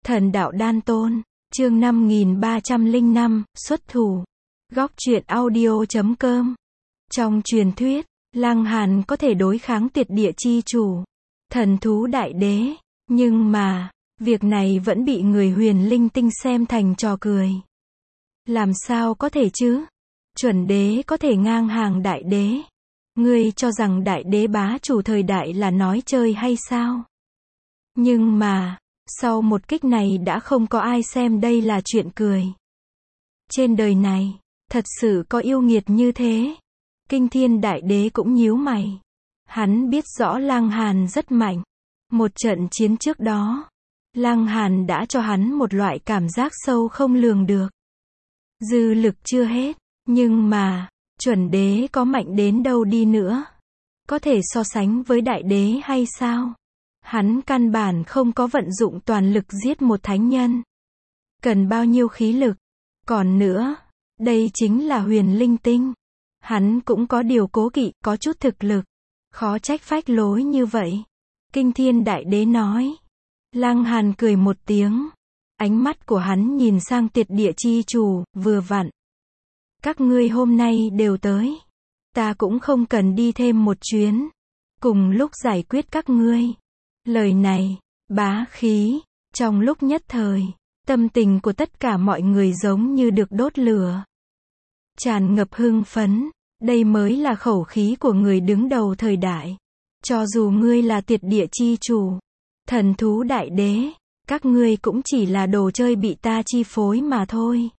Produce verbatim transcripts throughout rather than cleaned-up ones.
Thần đạo đan tôn, chương năm nghìn ba trăm lẻ năm, xuất thủ. Góc truyện audio chấm com. Trong truyền thuyết, Lăng Hàn có thể đối kháng tuyệt địa chi chủ, thần thú đại đế, nhưng mà, việc này vẫn bị người huyền linh tinh xem thành trò cười. Làm sao có thể chứ? Chuẩn đế có thể ngang hàng đại đế. Ngươi cho rằng đại đế bá chủ thời đại là nói chơi hay sao? Nhưng mà, sau một kích này đã không có ai xem đây là chuyện cười. Trên đời này, thật sự có yêu nghiệt như thế. Kinh Thiên đại đế cũng nhíu mày. Hắn biết rõ Lăng Hàn rất mạnh. Một trận chiến trước đó, Lăng Hàn đã cho hắn một loại cảm giác sâu không lường được. Dư lực chưa hết, nhưng mà, chuẩn đế có mạnh đến đâu đi nữa, có thể so sánh với đại đế hay sao? Hắn căn bản không có vận dụng toàn lực giết một thánh nhân. Cần bao nhiêu khí lực? Còn nữa, đây chính là huyền linh tinh. Hắn cũng có điều cố kỵ, có chút thực lực. Khó trách phách lối như vậy. Kinh Thiên đại đế nói. Lăng Hàn cười một tiếng. Ánh mắt của hắn nhìn sang tuyệt địa chi chủ, vừa vặn. Các ngươi hôm nay đều tới. Ta cũng không cần đi thêm một chuyến. Cùng lúc giải quyết các ngươi. Lời này, bá khí, trong lúc nhất thời, tâm tình của tất cả mọi người giống như được đốt lửa. Tràn ngập hưng phấn, đây mới là khẩu khí của người đứng đầu thời đại. Cho dù ngươi là tuyệt địa chi chủ, thần thú đại đế, các ngươi cũng chỉ là đồ chơi bị ta chi phối mà thôi.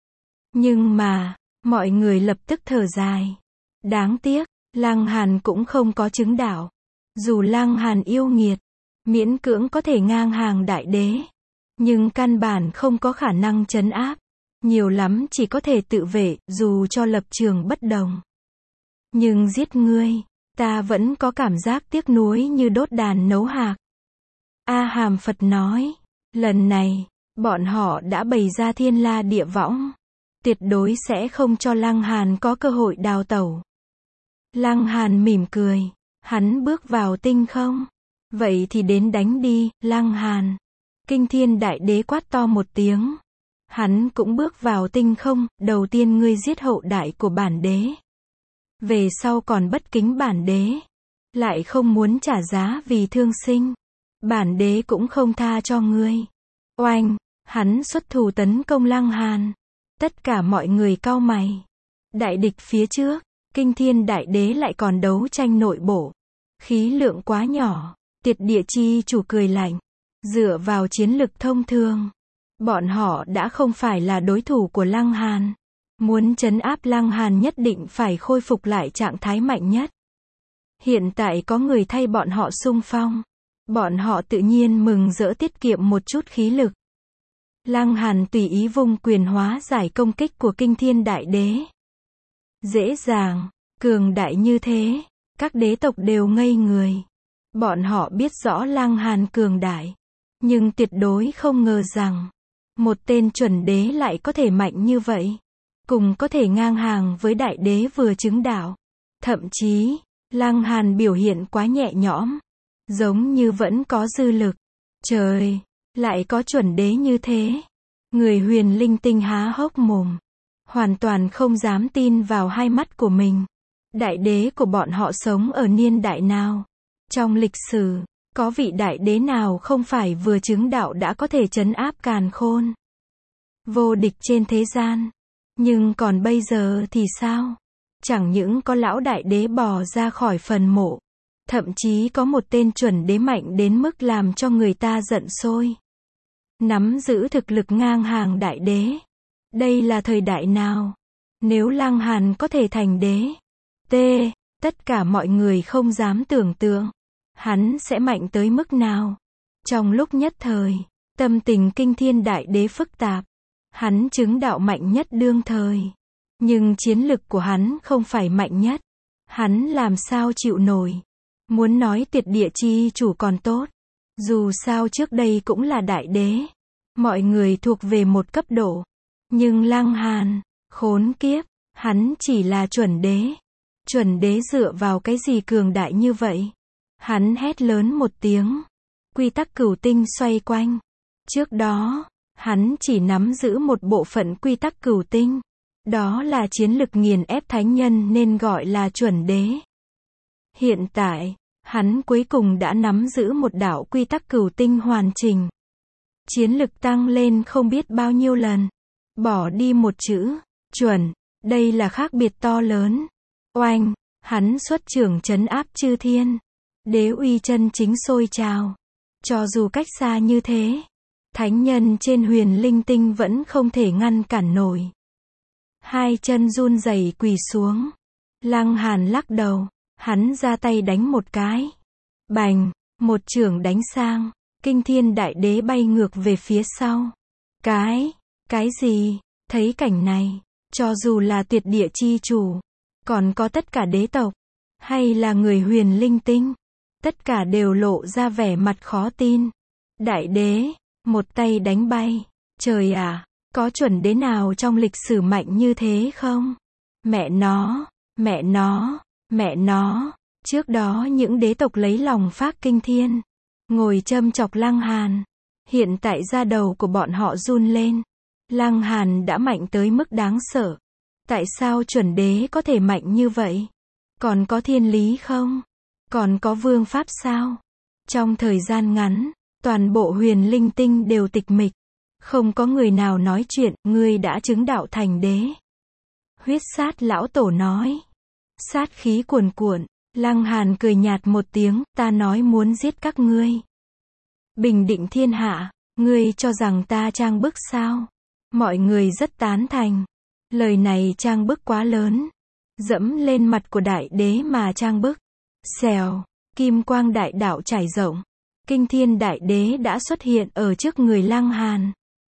Nhưng mà, mọi người lập tức thở dài. Đáng tiếc, Lăng Hàn cũng không có chứng đạo. Dù Lăng Hàn yêu nghiệt, miễn cưỡng có thể ngang hàng đại đế, nhưng căn bản không có khả năng trấn áp, nhiều lắm chỉ có thể tự vệ, dù cho lập trường bất đồng. Nhưng giết ngươi, ta vẫn có cảm giác tiếc nuối như đốt đàn nấu hạc. A Hàm Phật nói, lần này, bọn họ đã bày ra thiên la địa võng, tuyệt đối sẽ không cho Lăng Hàn có cơ hội đào tẩu. Lăng Hàn mỉm cười, hắn bước vào tinh không. Vậy thì đến đánh đi, Lăng Hàn. Kinh Thiên đại đế quát to một tiếng. Hắn cũng bước vào tinh không, đầu tiên ngươi giết hậu đại của bản đế. Về sau còn bất kính bản đế. Lại không muốn trả giá vì thương sinh. Bản đế cũng không tha cho ngươi. Oanh, hắn xuất thủ tấn công Lăng Hàn. Tất cả mọi người cau mày. Đại địch phía trước, Kinh Thiên đại đế lại còn đấu tranh nội bộ. Khí lượng quá nhỏ. Tuyệt địa chi chủ cười lạnh. Dựa vào chiến lực thông thường, bọn họ đã không phải là đối thủ của Lăng Hàn. Muốn trấn áp Lăng Hàn nhất định phải khôi phục lại trạng thái mạnh nhất. Hiện tại có người thay bọn họ xung phong. Bọn họ tự nhiên mừng rỡ tiết kiệm một chút khí lực. Lăng Hàn tùy ý vung quyền hóa giải công kích của Kinh Thiên đại đế. Dễ dàng, cường đại như thế, các đế tộc đều ngây người. Bọn họ biết rõ Lăng Hàn cường đại, nhưng tuyệt đối không ngờ rằng, một tên chuẩn đế lại có thể mạnh như vậy, cùng có thể ngang hàng với đại đế vừa chứng đạo. Thậm chí, Lăng Hàn biểu hiện quá nhẹ nhõm, giống như vẫn có dư lực. Trời, lại có chuẩn đế như thế. Người huyền linh tinh há hốc mồm, hoàn toàn không dám tin vào hai mắt của mình. Đại đế của bọn họ sống ở niên đại nào? Trong lịch sử, có vị đại đế nào không phải vừa chứng đạo đã có thể trấn áp càn khôn, vô địch trên thế gian? Nhưng còn bây giờ thì sao? Chẳng những có lão đại đế bò ra khỏi phần mộ, thậm chí có một tên chuẩn đế mạnh đến mức làm cho người ta giận sôi. Nắm giữ thực lực ngang hàng đại đế. Đây là thời đại nào? Nếu Lăng Hàn có thể thành đế, T, tất cả mọi người không dám tưởng tượng. Hắn sẽ mạnh tới mức nào? Trong lúc nhất thời, tâm tình Kinh Thiên đại đế phức tạp. Hắn chứng đạo mạnh nhất đương thời. Nhưng chiến lực của hắn không phải mạnh nhất. Hắn làm sao chịu nổi? Muốn nói tuyệt địa chi chủ còn tốt. Dù sao trước đây cũng là đại đế. Mọi người thuộc về một cấp độ. Nhưng Lăng Hàn, khốn kiếp, hắn chỉ là chuẩn đế. Chuẩn đế dựa vào cái gì cường đại như vậy? Hắn hét lớn một tiếng. Quy tắc cửu tinh xoay quanh. Trước đó, hắn chỉ nắm giữ một bộ phận quy tắc cửu tinh. Đó là chiến lực nghiền ép thánh nhân nên gọi là chuẩn đế. Hiện tại, hắn cuối cùng đã nắm giữ một đạo quy tắc cửu tinh hoàn chỉnh. Chiến lực tăng lên không biết bao nhiêu lần. Bỏ đi một chữ, chuẩn, đây là khác biệt to lớn. Oanh, hắn xuất trưởng trấn áp chư thiên. Đế uy chân chính sôi trào. Cho dù cách xa như thế, thánh nhân trên huyền linh tinh vẫn không thể ngăn cản nổi. Hai chân run rẩy quỳ xuống. Lăng Hàn lắc đầu, hắn ra tay đánh một cái. Bành, một chưởng đánh sang, Kinh Thiên Đại Đế bay ngược về phía sau. Cái, cái gì? Thấy cảnh này, cho dù là tuyệt địa chi chủ, còn có tất cả đế tộc, hay là người huyền linh tinh, tất cả đều lộ ra vẻ mặt khó tin. Đại đế, một tay đánh bay. Trời à, có chuẩn đế nào trong lịch sử mạnh như thế không? Mẹ nó, mẹ nó, mẹ nó. Trước đó những đế tộc lấy lòng phác kinh thiên, ngồi châm chọc Lăng Hàn. Hiện tại da đầu của bọn họ run lên. Lăng Hàn đã mạnh tới mức đáng sợ. Tại sao chuẩn đế có thể mạnh như vậy? Còn có thiên lý không? Còn có vương pháp sao? Trong thời gian ngắn, toàn bộ huyền linh tinh đều tịch mịch. Không có người nào nói chuyện, ngươi đã chứng đạo thành đế. Huyết sát lão tổ nói. Sát khí cuồn cuộn, Lăng Hàn cười nhạt một tiếng, ta nói muốn giết các ngươi. Bình định thiên hạ, ngươi cho rằng ta trang bức sao? Mọi người rất tán thành. Lời này trang bức quá lớn. Dẫm lên mặt của đại đế mà trang bức. Xèo, kim quang đại đạo trải rộng. Kinh Thiên Đại Đế đã xuất hiện ở trước người Lăng Hàn.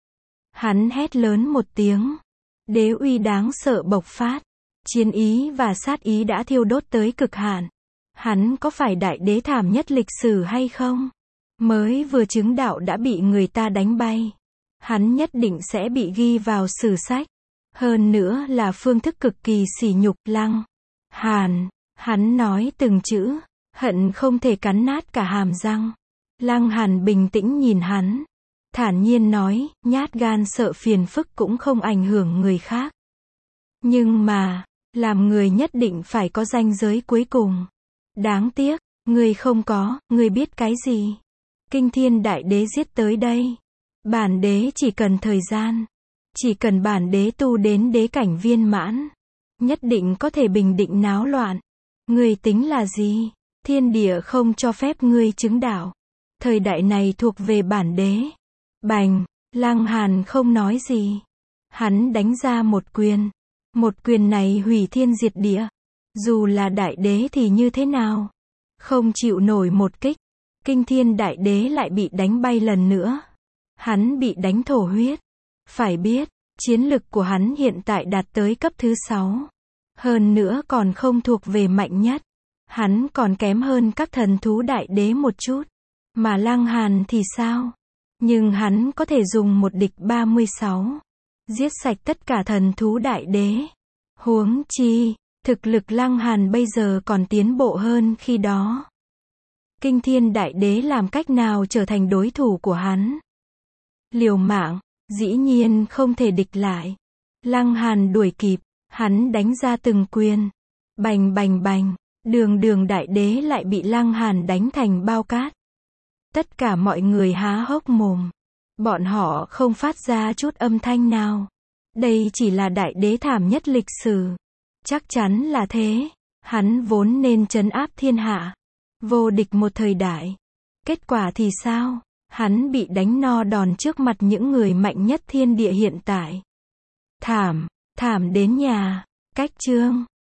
Hắn hét lớn một tiếng. Đế uy đáng sợ bộc phát. Chiến ý và sát ý đã thiêu đốt tới cực hạn. Hắn có phải đại đế thảm nhất lịch sử hay không? Mới vừa chứng đạo đã bị người ta đánh bay. Hắn nhất định sẽ bị ghi vào sử sách. Hơn nữa là phương thức cực kỳ sỉ nhục. Lăng Hàn, hắn nói từng chữ, hận không thể cắn nát cả hàm răng. Lăng Hàn bình tĩnh nhìn hắn, thản nhiên nói, nhát gan sợ phiền phức cũng không ảnh hưởng người khác. Nhưng mà, làm người nhất định phải có ranh giới cuối cùng. Đáng tiếc, ngươi không có, ngươi biết cái gì? Kinh Thiên Đại Đế giết tới đây. Bản đế chỉ cần thời gian. Chỉ cần bản đế tu đến đế cảnh viên mãn. Nhất định có thể bình định náo loạn. Ngươi tính là gì? Thiên địa không cho phép ngươi chứng đạo. Thời đại này thuộc về bản đế. Bành, Lăng Hàn không nói gì. Hắn đánh ra một quyền. Một quyền này hủy thiên diệt địa. Dù là đại đế thì như thế nào? Không chịu nổi một kích. Kinh Thiên Đại Đế lại bị đánh bay lần nữa. Hắn bị đánh thổ huyết. Phải biết, chiến lực của hắn hiện tại đạt tới cấp thứ sáu. Hơn nữa còn không thuộc về mạnh nhất. Hắn còn kém hơn các thần thú đại đế một chút. Mà Lăng Hàn thì sao? Nhưng hắn có thể dùng một địch ba mươi sáu. Giết sạch tất cả thần thú đại đế. Huống chi, thực lực Lăng Hàn bây giờ còn tiến bộ hơn khi đó. Kinh Thiên Đại Đế làm cách nào trở thành đối thủ của hắn? Liều mạng, dĩ nhiên không thể địch lại. Lăng Hàn đuổi kịp, hắn đánh ra từng quyền. Bành bành bành, đường đường đại đế lại bị Lăng Hàn đánh thành bao cát. Tất cả mọi người há hốc mồm. Bọn họ không phát ra chút âm thanh nào. Đây chỉ là đại đế thảm nhất lịch sử. Chắc chắn là thế. Hắn vốn nên trấn áp thiên hạ. Vô địch một thời đại. Kết quả thì sao? Hắn bị đánh no đòn trước mặt những người mạnh nhất thiên địa hiện tại. Thảm, thảm đến nhà. Cách chương.